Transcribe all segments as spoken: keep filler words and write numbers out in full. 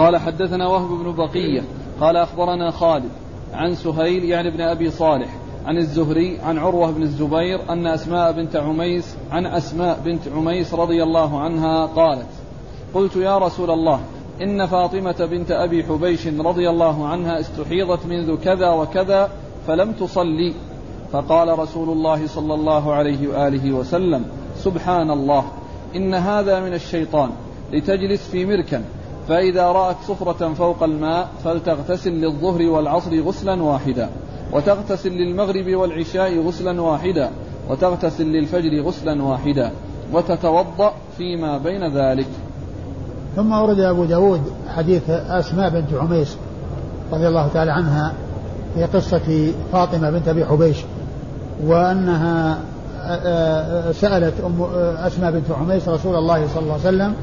قال حدثنا وهب بن بقية قال أخبرنا خالد عن سهيل يعني ابن أبي صالح عن الزهري عن عروة بن الزبير أن أسماء بنت عميس عن أسماء بنت عميس رضي الله عنها قالت قلت يا رسول الله إن فاطمة بنت أبي حبيش رضي الله عنها استحيضت منذ كذا وكذا فلم تصلي، فقال رسول الله صلى الله عليه وآله وسلم سبحان الله إن هذا من الشيطان، لتجلس في مركن، فإذا رأت صفرة فوق الماء فلتغتسل للظهر والعصر غسلا واحدا، وتغتسل للمغرب والعشاء غسلا واحدا، وتغتسل للفجر غسلا واحدا، وتتوضأ فيما بين ذلك. ثم أورد أبو داود حديث أسماء بنت عميس رضي الله تعالى عنها في قصة فاطمة بنت أبي حبيش، وأنها سألت أم أسماء بنت عميس رسول الله صلى الله عليه وسلم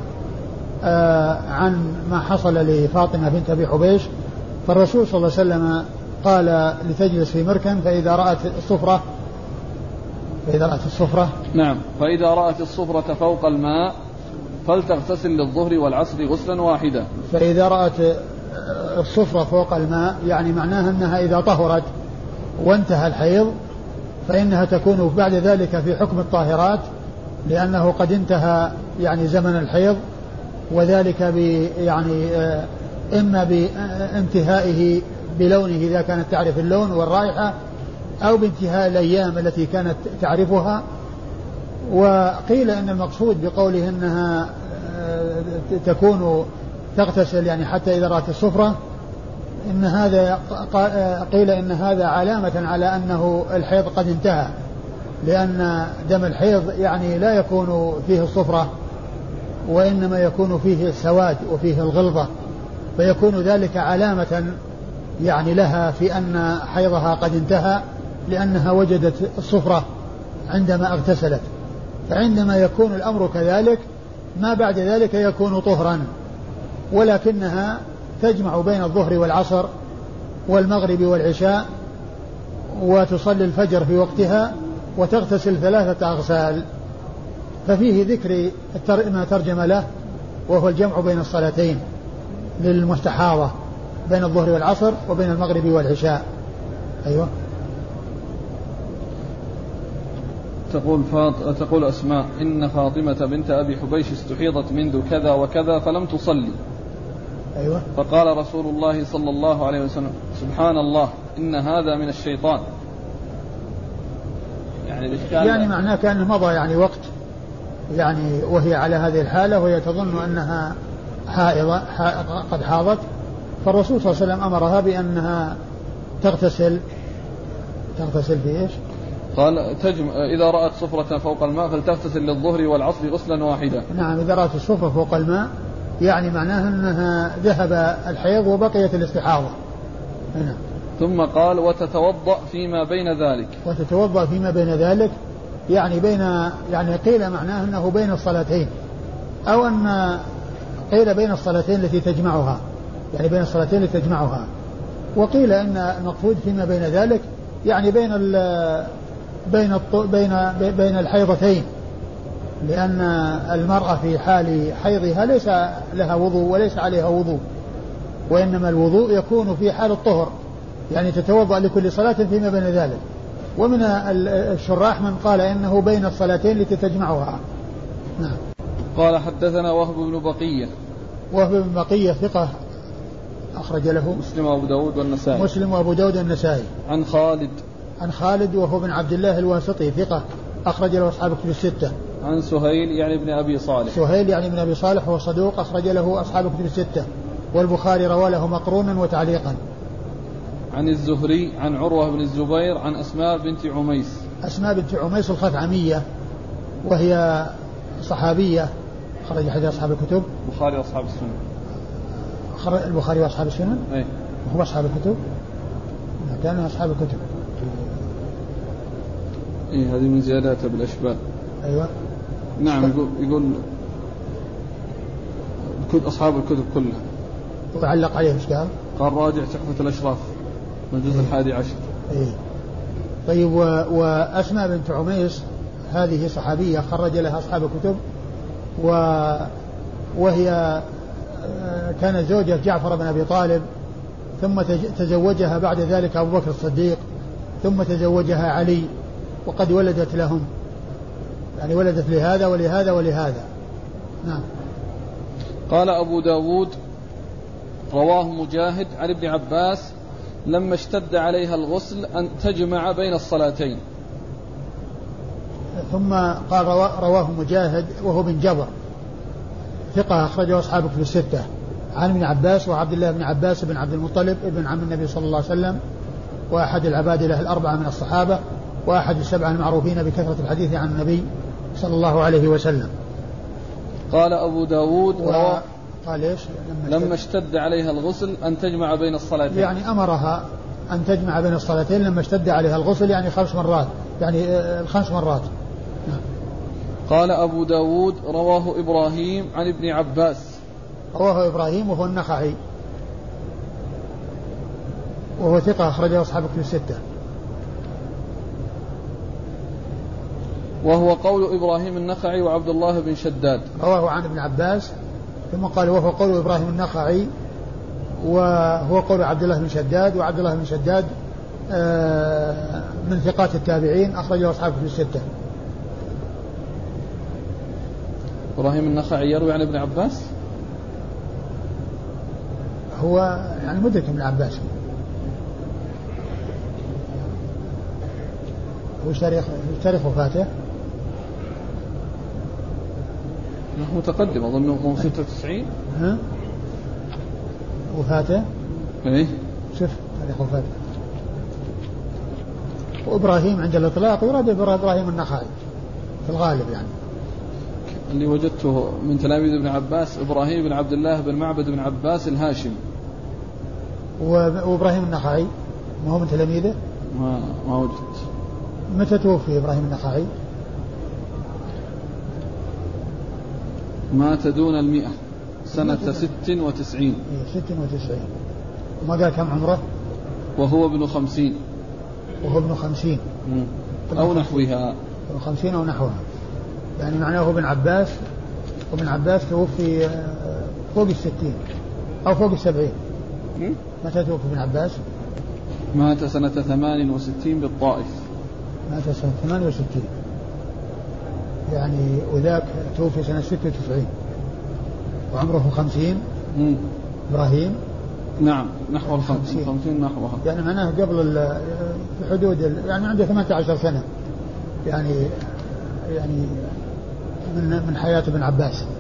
عن ما حصل لفاطمة بنت أبي حبيش، فالرسول صلى الله عليه وسلم قال لتجلس في مركن، فإذا رأت الصفرة فإذا رأت الصفرة نعم فإذا رأت الصفرة فوق الماء فلتغتسل للظهر والعصر غسلا واحدا. فإذا رأت الصفرة فوق الماء يعني معناها أنها إذا طهرت وانتهى الحيض فإنها تكون بعد ذلك في حكم الطاهرات، لأنه قد انتهى يعني زمن الحيض، وذلك ب يعني إما بانتهائه بلونه إذا كانت تعرف اللون والرائحة، أو بانتهاء الأيام التي كانت تعرفها. وقيل إن المقصود بقوله إنها تكون تغتسل يعني حتى إذا رأت الصفرة، إن هذا قيل إن هذا علامة على أنه الحيض قد انتهى، لأن دم الحيض يعني لا يكون فيه الصفرة، وإنما يكون فيه السواد وفيه الغلظة، فيكون ذلك علامة يعني لها في أن حيضها قد انتهى، لأنها وجدت الصفرة عندما اغتسلت. فعندما يكون الأمر كذلك ما بعد ذلك يكون طهرا، ولكنها تجمع بين الظهر والعصر والمغرب والعشاء، وتصلي الفجر في وقتها، وتغتسل ثلاثة أغسال. ففيه ذكر ما ترجم له، وهو الجمع بين الصلاتين للمستحاضة بين الظهر والعصر وبين المغرب والعشاء. أيوة. تقول فاط... تقول أسماء إن فاطمة بنت أبي حبيش استحيضت منذ كذا وكذا فلم تصلي. أيوة. فقال رسول الله صلى الله عليه وسلم سبحان الله إن هذا من الشيطان. يعني يعني معناه كأنه مضى يعني وقت يعني وهي على هذه الحالة، وهي تظن أنها حائضة قد حاضت، فالرسول صلى الله عليه وسلم أمرها بأنها تغتسل تغتسل في إيش؟ قال تجمع إذا رأت صفرة فوق الماء فلتغتسل للظهر والعصر غسلا واحدا. نعم إذا رأت الصفرة فوق الماء يعني معناها أنها ذهب الحيض وبقيت الاستحاضة. نعم. ثم قال وتتوضأ فيما بين ذلك. وتتوضأ فيما بين ذلك يعني بين يعني قيل معناه أنه بين الصلاتين، أو أن قيل بين الصلاتين التي تجمعها، يعني بين الصلاتين التي تجمعها. وقيل أن المقصود فيما بين ذلك يعني بين بين بين بين الحيضتين، لأن المرأة في حال حيضها ليس لها وضوء وليس عليها وضوء، وإنما الوضوء يكون في حال الطهر، يعني تتوضأ لكل صلاة فيما بين ذلك. ومن الشراح من قال إنه بين الصلاتين التي تجمعها. نعم. قال حدثنا وهب بن بقية. وهب بن بقية ثقة أخرج له مسلم وأبو داود والنسائي. مسلم وأبو داود والنسائي. عن خالد. عن خالد وهو بن عبد الله الواسطي ثقة أخرج له أصحاب الكتب الستة. عن سهيل يعني ابن أبي صالح. سهيل يعني ابن أبي صالح وهو صدوق أخرج له أصحاب الكتب الستة، والبخاري روى له مقرونا وتعليقا. عن الزهري عن عروة بن الزبير عن أسماء بنت عميس. أسماء بنت عميس الخثعمية وهي صحابية خرج حديث أصحاب الكتب. البخاري وأصحاب السنن. خرج البخاري وأصحاب السنن. أي. وهو أصحاب الكتب. كانوا أصحاب الكتب. إيه هذه من زياداته بالأشباه. أيوة. نعم يقول يقول كل أصحاب الكتب كلها. وعلق عليه إيش قال؟ قال راجع تحفة الأشراف من الجزء الحادي عشر. إيه. طيب و... وأسماء بنت عميس هذه صحابية خرج لها أصحاب الكتب، و... وهي كانت زوجة جعفر بن أبي طالب، ثم تزوجها بعد ذلك أبو بكر الصديق، ثم تزوجها علي، وقد ولدت لهم، يعني ولدت لهذا ولهذا ولهذا. نعم. قال أبو داود رواه مجاهد عن ابن عباس لما اشتد عليها الغسل أن تجمع بين الصلاتين. ثم قال رواه مجاهد وهو بن جبر ثقة أخرجه أصحاب في الستة عن ابن عباس وعبد الله بن عباس بن عبد المطلب ابن عم النبي صلى الله عليه وسلم، وأحد العبادلة الأربعة من الصحابة، وأحد السبعة المعروفين بكثرة الحديث عن النبي صلى الله عليه وسلم. قال أبو داود و... قال إيش؟ لما, لما اشتد عليها الغسل أن تجمع بين الصلاتين، يعني أمرها أن تجمع بين الصلاتين لما اشتد عليها الغسل، يعني خمس مرات، يعني الخمس مرات. نعم. قال أبو داود رواه إبراهيم عن ابن عباس. رواه إبراهيم وهو النخعي وهو ثقة أخرجه أصحاب الكتب الستة. وهو قول إبراهيم النخعي وعبد الله بن شداد. رواه عن ابن عباس، ثم قال وهو قول إبراهيم النخعي وهو قول عبد الله بن شداد، وعبد الله بن شداد من ثقات التابعين أخرجه أصحاب الكتب الستة. إبراهيم النخعي يروي عن ابن عباس، هو يعني مدرك ابن عباس. وش تاريخ تاريخ وفاته؟ متقدم أظنه ستة وتسعين. ها؟ وفاته؟ إيه؟ شوف تاريخ وفاته. وإبراهيم عند الإطلاق يراد إبراهيم النخعي في الغالب، يعني اللي وجدته من تلاميذ ابن عباس إبراهيم بن عبد الله بن معبد بن عباس الهاشمي. وإبراهيم النخعي ما هو من تلاميذه؟ ما ما وجدت. متى توفي إبراهيم النخعي؟ مات دون المئة سنة ست وتسعين. ست وتسعين. وما قال كم عمره؟ وهو ابن خمسين. وهو ابن خمسين أو نحوها. ابن خمسين أو نحوها، يعني معناه ابن عباس، وابن عباس توفي فوق الستين أو فوق السبعين. متى توفي ابن عباس؟ مات سنة ثمان وستين بالطائف. مات سنة ثمان وستين، يعني وذاك توفي سنة ستة وتسعين وعمره خمسين. مم. إبراهيم نعم نحو الخمسين، خمسين نحوها، يعني معناه قبل في حدود يعني عنده ثمانية عشر سنة، يعني يعني من من حياة ابن عباس.